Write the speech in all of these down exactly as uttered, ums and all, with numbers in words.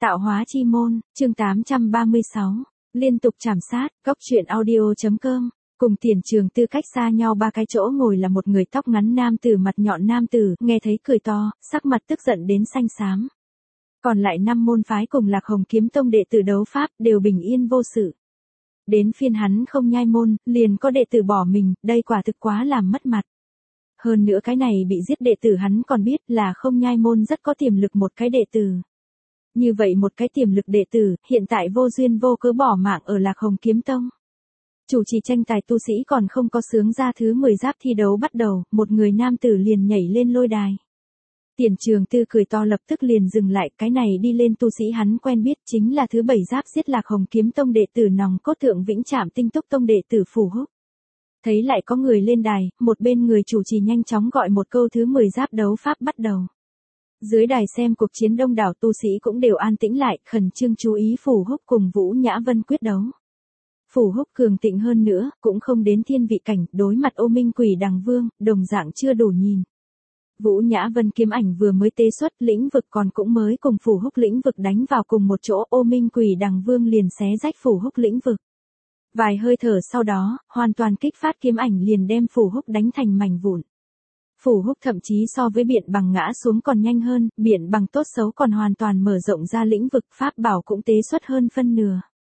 Tạo hóa chi môn, chương tám trăm ba mươi sáu. Liên tục trảm sát, góc truyện audio.com. Cùng Tiền Trường Tư cách xa nhau ba cái chỗ ngồi là một người tóc ngắn nam tử mặt nhọn nam tử, nghe thấy cười to, sắc mặt tức giận đến xanh xám. Còn lại năm môn phái cùng Lạc Hồng Kiếm Tông đệ tử đấu pháp đều bình yên vô sự. Đến phiên hắn không nhai môn, liền có đệ tử bỏ mình, đây quả thực quá làm mất mặt. Hơn nữa cái này bị giết đệ tử hắn còn biết là không nhai môn rất có tiềm lực một cái đệ tử. Như vậy một cái tiềm lực đệ tử, hiện tại vô duyên vô cớ bỏ mạng ở Lạc Hồng Kiếm Tông. Chủ trì tranh tài tu sĩ còn không có sướng ra thứ mười giáp thi đấu bắt đầu, một người nam tử liền nhảy lên lôi đài. Tiền Trường Tư cười to lập tức liền dừng lại, cái này đi lên tu sĩ hắn quen biết chính là thứ bảy giáp giết Lạc Hồng Kiếm Tông đệ tử nòng cốt thượng Vĩnh Trạm Tinh Túc Tông đệ tử Phù Húc. Thấy lại có người lên đài, một bên người chủ trì nhanh chóng gọi một câu thứ mười giáp đấu pháp bắt đầu. Dưới đài xem cuộc chiến đông đảo tu sĩ cũng đều an tĩnh lại, khẩn trương chú ý Phù Húc cùng Vũ Nhã Vân quyết đấu. Phù Húc cường tịnh hơn nữa, cũng không đến thiên vị cảnh, đối mặt Ô Minh Quỷ Đằng Vương, đồng dạng chưa đủ nhìn. Vũ Nhã Vân kiếm ảnh vừa mới tế xuất, lĩnh vực còn cũng mới cùng Phù Húc lĩnh vực đánh vào cùng một chỗ, Ô Minh Quỷ Đằng Vương liền xé rách Phù Húc lĩnh vực. Vài hơi thở sau đó, hoàn toàn kích phát kiếm ảnh liền đem Phù Húc đánh thành mảnh vụn. Phù Húc thậm chí so với Biện Bằng ngã xuống còn nhanh hơn, Biện Bằng tốt xấu còn hoàn toàn mở rộng ra lĩnh vực, pháp bảo cũng tế xuất hơn phân nửa.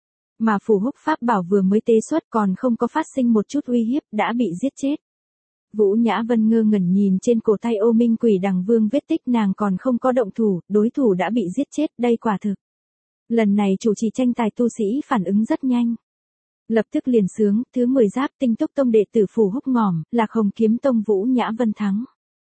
Mà Phù Húc pháp bảo vừa mới tế xuất còn không có phát sinh một chút uy hiếp, đã bị giết chết. Vũ Nhã Vân ngơ ngẩn nhìn trên cổ tay Ô Minh Quỷ Đằng Vương vết tích, nàng còn không có động thủ, đối thủ đã bị giết chết, đây quả thực. Lần này chủ trì tranh tài tu sĩ phản ứng rất nhanh. Lập tức liền sướng, thứ mười giáp Tinh Túc Tông đệ tử Phù Húc ngỏm, Lạc Hồng Kiếm Tông Vũ Nhã Vân thắng.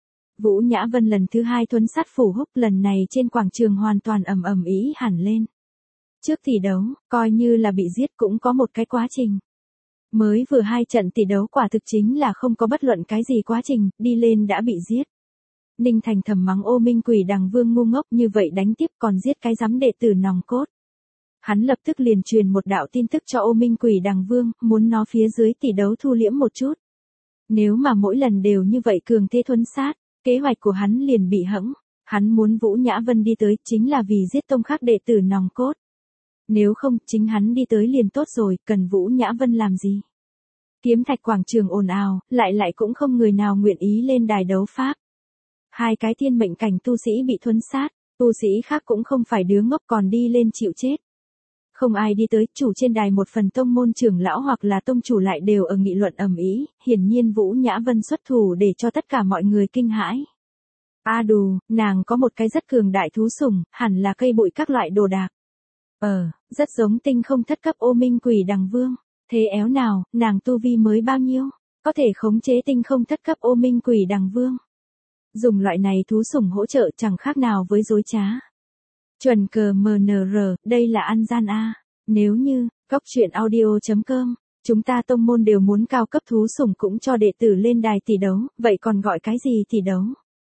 Vũ Nhã Vân lần thứ hai thuấn sát Phù Húc, lần này trên quảng trường hoàn toàn ầm ầm ý hẳn lên. Trước tỷ đấu, coi như là bị giết cũng có một cái quá trình. Mới vừa hai trận tỷ đấu quả thực chính là không có bất luận cái gì quá trình, đi lên đã bị giết. Ninh Thành thầm mắng Ô Minh Quỷ Đằng Vương ngu ngốc, như vậy đánh tiếp còn giết cái giám đệ tử nòng cốt. Hắn lập tức liền truyền một đạo tin tức cho Ô Minh Quỷ Đằng Vương, muốn nó phía dưới tỷ đấu thu liễm một chút. Nếu mà mỗi lần đều như vậy cường thế thuấn sát, kế hoạch của hắn liền bị hẫng. Hắn muốn Vũ Nhã Vân đi tới chính là vì giết tông khác đệ tử nòng cốt. Nếu không, chính hắn đi tới liền tốt rồi, cần Vũ Nhã Vân làm gì? Kiếm Thạch quảng trường ồn ào, lại lại cũng không người nào nguyện ý lên đài đấu pháp. Hai cái thiên mệnh cảnh tu sĩ bị thuấn sát, tu sĩ khác cũng không phải đứa ngốc còn đi lên chịu chết. Không ai đi tới, chủ trên đài một phần tông môn trưởng lão hoặc là tông chủ lại đều ở nghị luận ầm ĩ, hiển nhiên Vũ Nhã Vân xuất thủ để cho tất cả mọi người kinh hãi. A đù, nàng có một cái rất cường đại thú sủng, hẳn là cây bụi các loại đồ đạc. Ờ, rất giống tinh không thất cấp Ô Minh Quỷ Đằng Vương. Thế éo nào, nàng tu vi mới bao nhiêu, có thể khống chế tinh không thất cấp Ô Minh Quỷ Đằng Vương. Dùng loại này thú sủng hỗ trợ chẳng khác nào với dối trá. Chuẩn cờ em en rờ, đây là ăn gian a. Nếu như, góc truyện audio.com, chúng ta tông môn đều muốn cao cấp thú sủng cũng cho đệ tử lên đài tỷ đấu, vậy còn gọi cái gì tỷ đấu?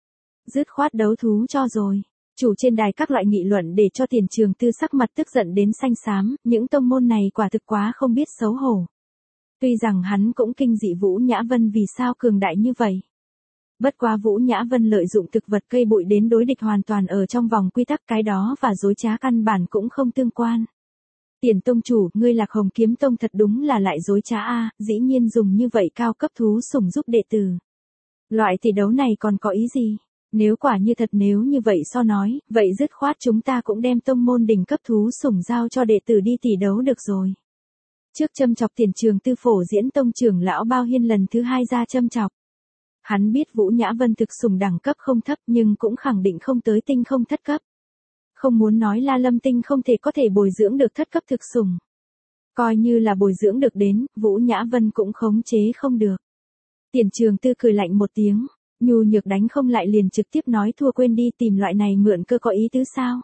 Dứt khoát đấu thú cho rồi. Chủ trên đài các loại nghị luận để cho Tiền Trường Tư sắc mặt tức giận đến xanh xám, những tông môn này quả thực quá không biết xấu hổ. Tuy rằng hắn cũng kinh dị Vũ Nhã Vân vì sao cường đại như vậy. Bất quá Vũ Nhã Vân lợi dụng thực vật cây bụi đến đối địch hoàn toàn ở trong vòng quy tắc, cái đó và dối trá căn bản cũng không tương quan. Tiền tông chủ, ngươi Lạc Hồng Kiếm Tông thật đúng là lại dối trá a, dĩ nhiên dùng như vậy cao cấp thú sủng giúp đệ tử. Loại tỷ đấu này còn có ý gì? Nếu quả như thật nếu như vậy so nói, vậy dứt khoát chúng ta cũng đem tông môn đỉnh cấp thú sủng giao cho đệ tử đi tỷ đấu được rồi. Trước châm chọc Tiền Trường Tư phổ diễn tông trưởng lão Bao Hiên lần thứ hai ra châm chọc. Hắn biết Vũ Nhã Vân thực sủng đẳng cấp không thấp nhưng cũng khẳng định không tới tinh không thất cấp. Không muốn nói La Lâm Tinh không thể có thể bồi dưỡng được thất cấp thực sủng. Coi như là bồi dưỡng được đến, Vũ Nhã Vân cũng khống chế không được. Tiền Trường Tư cười lạnh một tiếng. Nhu nhược đánh không lại liền trực tiếp nói thua, quên đi, tìm loại này mượn cơ có ý tứ sao?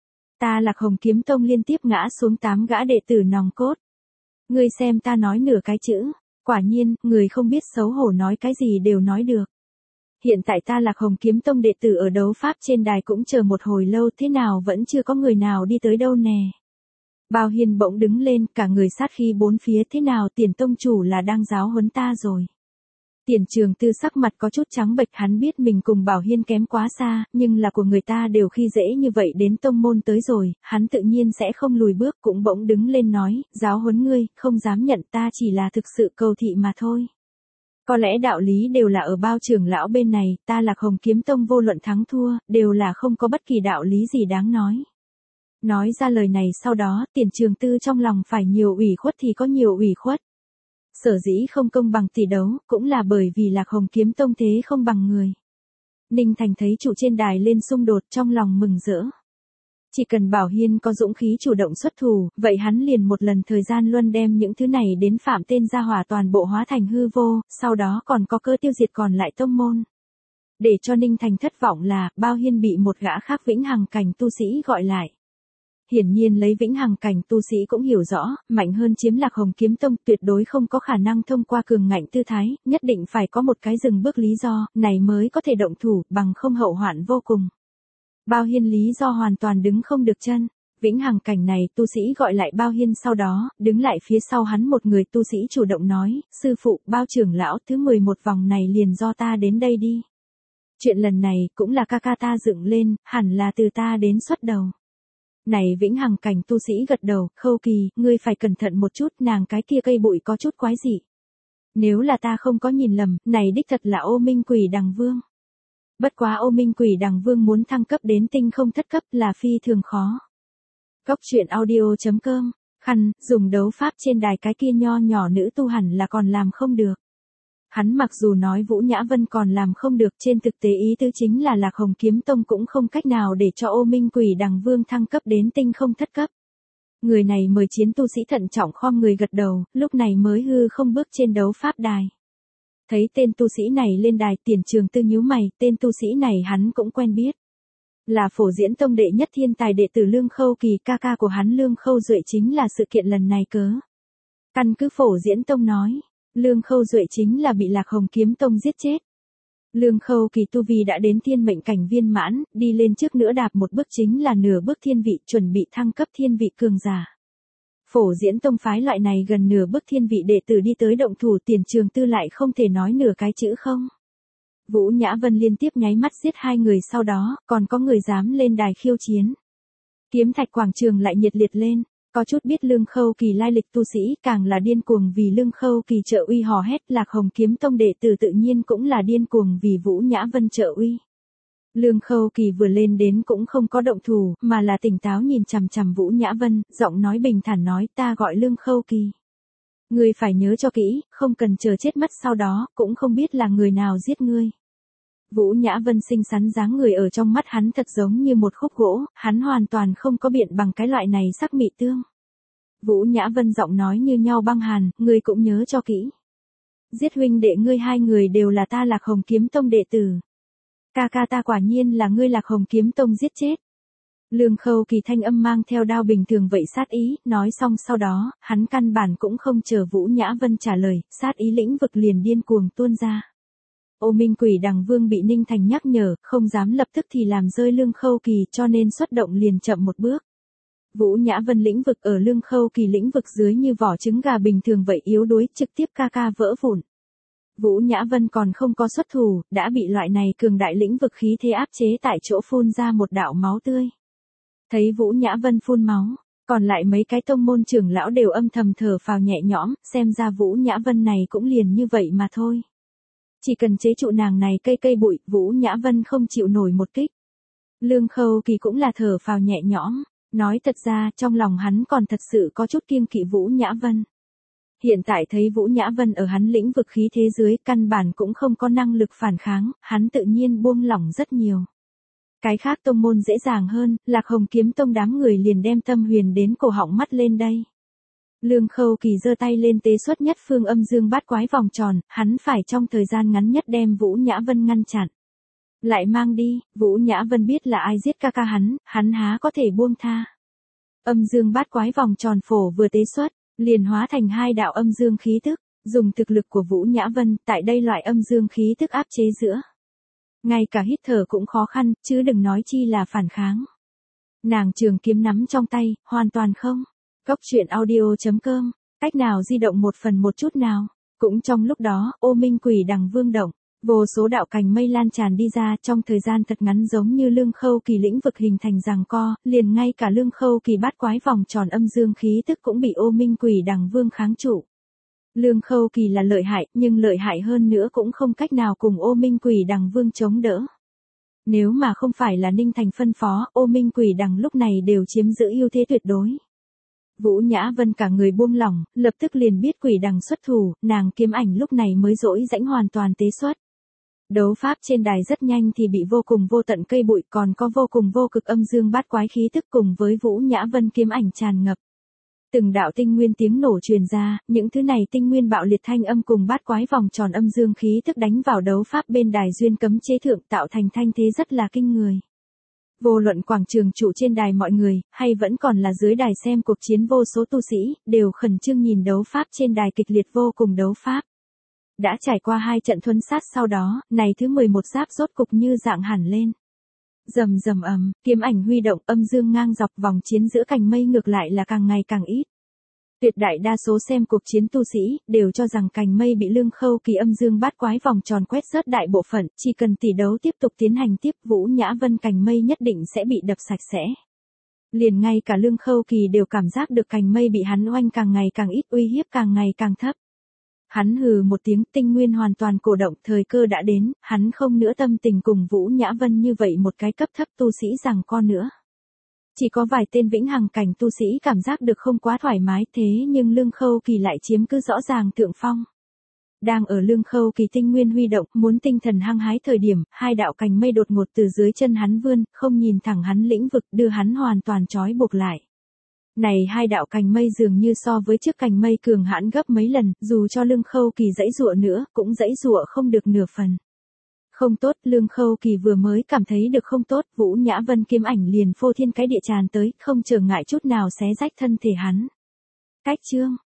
Ta Lạc Hồng Kiếm Tông liên tiếp ngã xuống tám gã đệ tử nòng cốt. Ngươi xem ta nói nửa cái chữ, quả nhiên, người không biết xấu hổ nói cái gì đều nói được. Hiện tại ta Lạc Hồng Kiếm Tông đệ tử ở đấu pháp trên đài cũng chờ một hồi lâu, thế nào vẫn chưa có người nào đi tới đâu nè. Bao Hiên bỗng đứng lên, cả người sát khí bốn phía, thế nào Tiền tông chủ là đang giáo huấn ta rồi. Tiền Trường Tư sắc mặt có chút trắng bệch, hắn biết mình cùng Bảo Hiên kém quá xa, nhưng là của người ta đều khi dễ như vậy đến tông môn tới rồi, hắn tự nhiên sẽ không lùi bước, cũng bỗng đứng lên nói, giáo huấn ngươi, không dám nhận, ta chỉ là thực sự cầu thị mà thôi. Có lẽ đạo lý đều là ở Bao trưởng lão bên này, ta Lạc Hồng Kiếm Tông vô luận thắng thua, đều là không có bất kỳ đạo lý gì đáng nói. Nói ra lời này sau đó, Tiền Trường Tư trong lòng phải nhiều ủy khuất thì có nhiều ủy khuất. Sở dĩ không công bằng tỷ đấu, cũng là bởi vì Lạc Hồng Kiếm Tông thế không bằng người. Ninh Thành thấy chủ trên đài lên xung đột, trong lòng mừng rỡ. Chỉ cần Bảo Hiên có dũng khí chủ động xuất thủ, vậy hắn liền một lần thời gian luân đem những thứ này đến phạm tên gia hỏa toàn bộ hóa thành hư vô, sau đó còn có cơ tiêu diệt còn lại tông môn. Để cho Ninh Thành thất vọng là, Bao Hiên bị một gã khác vĩnh hằng cảnh tu sĩ gọi lại. Hiển nhiên lấy vĩnh hằng cảnh tu sĩ cũng hiểu rõ, mạnh hơn chiếm Lạc Hồng Kiếm Tông tuyệt đối không có khả năng thông qua cường ngạnh tư thái, nhất định phải có một cái dừng bước lý do, này mới có thể động thủ, bằng không hậu hoạn vô cùng. Bao Hiên lý do hoàn toàn đứng không được chân, vĩnh hằng cảnh này tu sĩ gọi lại Bao Hiên sau đó, đứng lại phía sau hắn một người tu sĩ chủ động nói, sư phụ, Bao trưởng lão thứ mười một vòng này liền do ta đến đây đi. Chuyện lần này cũng là ca ca ta dựng lên, hẳn là từ ta đến xuất đầu. Này vĩnh hằng cảnh tu sĩ gật đầu, Khâu Kỳ, ngươi phải cẩn thận một chút, nàng cái kia cây bụi có chút quái dị. Nếu là ta không có nhìn lầm, này đích thật là Ô Minh Quỷ Đằng Vương. Bất quá Ô Minh Quỷ Đằng Vương muốn thăng cấp đến tinh không thất cấp là phi thường khó. Góc truyện audio chấm com, khăn, dùng đấu pháp trên đài cái kia nho nhỏ nữ tu hẳn là còn làm không được. Hắn mặc dù nói Vũ Nhã Vân còn làm không được, trên thực tế ý tứ chính là Lạc Hồng Kiếm Tông cũng không cách nào để cho Ô Minh Quỷ Đằng Vương thăng cấp đến tinh không thất cấp. Người này mời chiến tu sĩ thận trọng khom người gật đầu, lúc này mới hư không bước trên đấu pháp đài. Thấy tên tu sĩ này lên đài, Tiền Trường Tư nhíu mày, tên tu sĩ này hắn cũng quen biết. Là Phổ Diễn Tông đệ nhất thiên tài đệ tử Lương Khâu Kỳ, ca ca của hắn Lương Khâu Duệ chính là sự kiện lần này cớ. Căn cứ Phổ Diễn Tông nói, Lương Khâu Duệ chính là bị Lạc Hồng Kiếm Tông giết chết. Lương Khâu Kỳ tu vi đã đến thiên mệnh cảnh viên mãn, đi lên trước nữa đạp một bước chính là nửa bước thiên vị, chuẩn bị thăng cấp thiên vị cường giả. Phổ Diễn Tông phái loại này gần nửa bước thiên vị đệ tử đi tới động thủ, Tiền Trường Tư lại không thể nói nửa cái chữ không. Vũ Nhã Vân liên tiếp nháy mắt giết hai người, sau đó, còn có người dám lên đài khiêu chiến. Kiếm Thạch quảng trường lại nhiệt liệt lên, có chút biết Lương Khâu Kỳ lai lịch tu sĩ càng là điên cuồng vì Lương Khâu Kỳ trợ uy hò hét, Lạc Hồng Kiếm Tông đệ tử tự nhiên cũng là điên cuồng vì Vũ Nhã Vân trợ uy. Lương Khâu Kỳ vừa lên đến cũng không có động thủ, mà là tỉnh táo nhìn chằm chằm Vũ Nhã Vân, giọng nói bình thản nói, ta gọi Lương Khâu Kỳ. Ngươi phải nhớ cho kỹ, không cần chờ chết mất sau đó, cũng không biết là người nào giết ngươi. Vũ Nhã Vân xinh xắn dáng người ở trong mắt hắn thật giống như một khúc gỗ, hắn hoàn toàn không có biện bằng cái loại này sắc mị tương. Vũ Nhã Vân giọng nói như nhau băng hàn, ngươi cũng nhớ cho kỹ. Giết huynh đệ ngươi hai người đều là ta Lạc Hồng Kiếm Tông đệ tử. Ca ca ta quả nhiên là ngươi Lạc Hồng Kiếm Tông giết chết. Lương Khâu Kỳ thanh âm mang theo đao bình thường vậy sát ý, nói xong sau đó, hắn căn bản cũng không chờ Vũ Nhã Vân trả lời, sát ý lĩnh vực liền điên cuồng tuôn ra. Ô Minh Quỷ Đằng Vương bị Ninh Thành nhắc nhở, không dám lập tức thì làm rơi Lương Khâu Kỳ, cho nên xuất động liền chậm một bước. Vũ Nhã Vân lĩnh vực ở Lương Khâu Kỳ lĩnh vực dưới như vỏ trứng gà bình thường vậy yếu đuối, trực tiếp ca ca vỡ vụn. Vũ Nhã Vân còn không có xuất thủ, đã bị loại này cường đại lĩnh vực khí thế áp chế tại chỗ, phun ra một đạo máu tươi. Thấy Vũ Nhã Vân phun máu, còn lại mấy cái tông môn trưởng lão đều âm thầm thở phào nhẹ nhõm, xem ra Vũ Nhã Vân này cũng liền như vậy mà thôi. Chỉ cần chế trụ nàng này cây cây bụi, Vũ Nhã Vân không chịu nổi một kích. Lương Khâu Kỳ cũng là thở phào nhẹ nhõm, nói thật ra trong lòng hắn còn thật sự có chút kiêng kỵ Vũ Nhã Vân. Hiện tại thấy Vũ Nhã Vân ở hắn lĩnh vực khí thế dưới, căn bản cũng không có năng lực phản kháng, hắn tự nhiên buông lỏng rất nhiều. Cái khác tông môn dễ dàng hơn, Lạc Hồng Kiếm Tông đám người liền đem tâm huyền đến cổ họng mắt lên đây. Lương Khâu Kỳ giơ tay lên tế xuất nhất phương âm dương bát quái vòng tròn, hắn phải trong thời gian ngắn nhất đem Vũ Nhã Vân ngăn chặn. Lại mang đi, Vũ Nhã Vân biết là ai giết ca ca hắn, hắn há có thể buông tha. Âm dương bát quái vòng tròn phổ vừa tế xuất, liền hóa thành hai đạo âm dương khí tức, dùng thực lực của Vũ Nhã Vân, tại đây loại âm dương khí tức áp chế giữa. Ngay cả hít thở cũng khó khăn, chứ đừng nói chi là phản kháng. Nàng trường kiếm nắm trong tay, hoàn toàn không. Góc truyện audio chấm com, cách nào di động một phần một chút nào. Cũng trong lúc đó, ô minh quỷ đằng vương động, vô số đạo cành mây lan tràn đi ra trong thời gian thật ngắn giống như lương khâu kỳ lĩnh vực hình thành giằng co, liền ngay cả lương khâu kỳ bát quái vòng tròn âm dương khí tức cũng bị ô minh quỷ đằng vương kháng trụ. Lương khâu kỳ là lợi hại, nhưng lợi hại hơn nữa cũng không cách nào cùng ô minh quỷ đằng vương chống đỡ. Nếu mà không phải là Ninh Thành phân phó, ô minh quỷ đằng lúc này đều chiếm giữ ưu thế tuyệt đối. Vũ Nhã Vân cả người buông lỏng, lập tức liền biết quỷ đằng xuất thủ, nàng kiếm ảnh lúc này mới dỗi rãnh hoàn toàn tế xuất. Đấu pháp trên đài rất nhanh thì bị vô cùng vô tận cây bụi, còn có vô cùng vô cực âm dương bát quái khí tức cùng với Vũ Nhã Vân kiếm ảnh tràn ngập. Từng đạo tinh nguyên tiếng nổ truyền ra, những thứ này tinh nguyên bạo liệt thanh âm cùng bát quái vòng tròn âm dương khí tức đánh vào đấu pháp bên đài duyên cấm chế thượng tạo thành thanh thế rất là kinh người. Vô luận quảng trường trụ trên đài mọi người, hay vẫn còn là dưới đài xem cuộc chiến vô số tu sĩ, đều khẩn trương nhìn đấu pháp trên đài kịch liệt vô cùng đấu pháp. Đã trải qua hai trận thuần sát sau đó, này thứ mười một giáp rốt cục như dạng hẳn lên. Rầm rầm ầm, kiếm ảnh huy động, âm dương ngang dọc, vòng chiến giữa cành mây ngược lại là càng ngày càng ít. Tuyệt đại đa số xem cuộc chiến tu sĩ, đều cho rằng cành mây bị lương khâu kỳ âm dương bát quái vòng tròn quét rớt đại bộ phận, chỉ cần tỷ đấu tiếp tục tiến hành tiếp, Vũ Nhã Vân cành mây nhất định sẽ bị đập sạch sẽ. Liền ngay cả lương khâu kỳ đều cảm giác được cành mây bị hắn oanh càng ngày càng ít, uy hiếp càng ngày càng thấp. Hắn hừ một tiếng, tinh nguyên hoàn toàn cổ động, thời cơ đã đến, hắn không nữa tâm tình cùng Vũ Nhã Vân như vậy một cái cấp thấp tu sĩ giằng co nữa. Chỉ có vài tên vĩnh hằng cảnh tu sĩ cảm giác được không quá thoải mái, thế nhưng lương khâu kỳ lại chiếm cứ rõ ràng thượng phong. Đang ở lương khâu kỳ tinh nguyên huy động, muốn tinh thần hăng hái thời điểm, hai đạo cành mây đột ngột từ dưới chân hắn vươn, không nhìn thẳng hắn lĩnh vực, đưa hắn hoàn toàn trói buộc lại. Này hai đạo cành mây dường như so với trước cành mây cường hãn gấp mấy lần, dù cho lương khâu kỳ dãy dụa nữa, cũng dãy dụa không được nửa phần. Không tốt, lương khâu kỳ vừa mới cảm thấy được không tốt, Vũ Nhã Vân kiếm ảnh liền phô thiên cái địa tràn tới, không trở ngại chút nào xé rách thân thể hắn. Cách chương,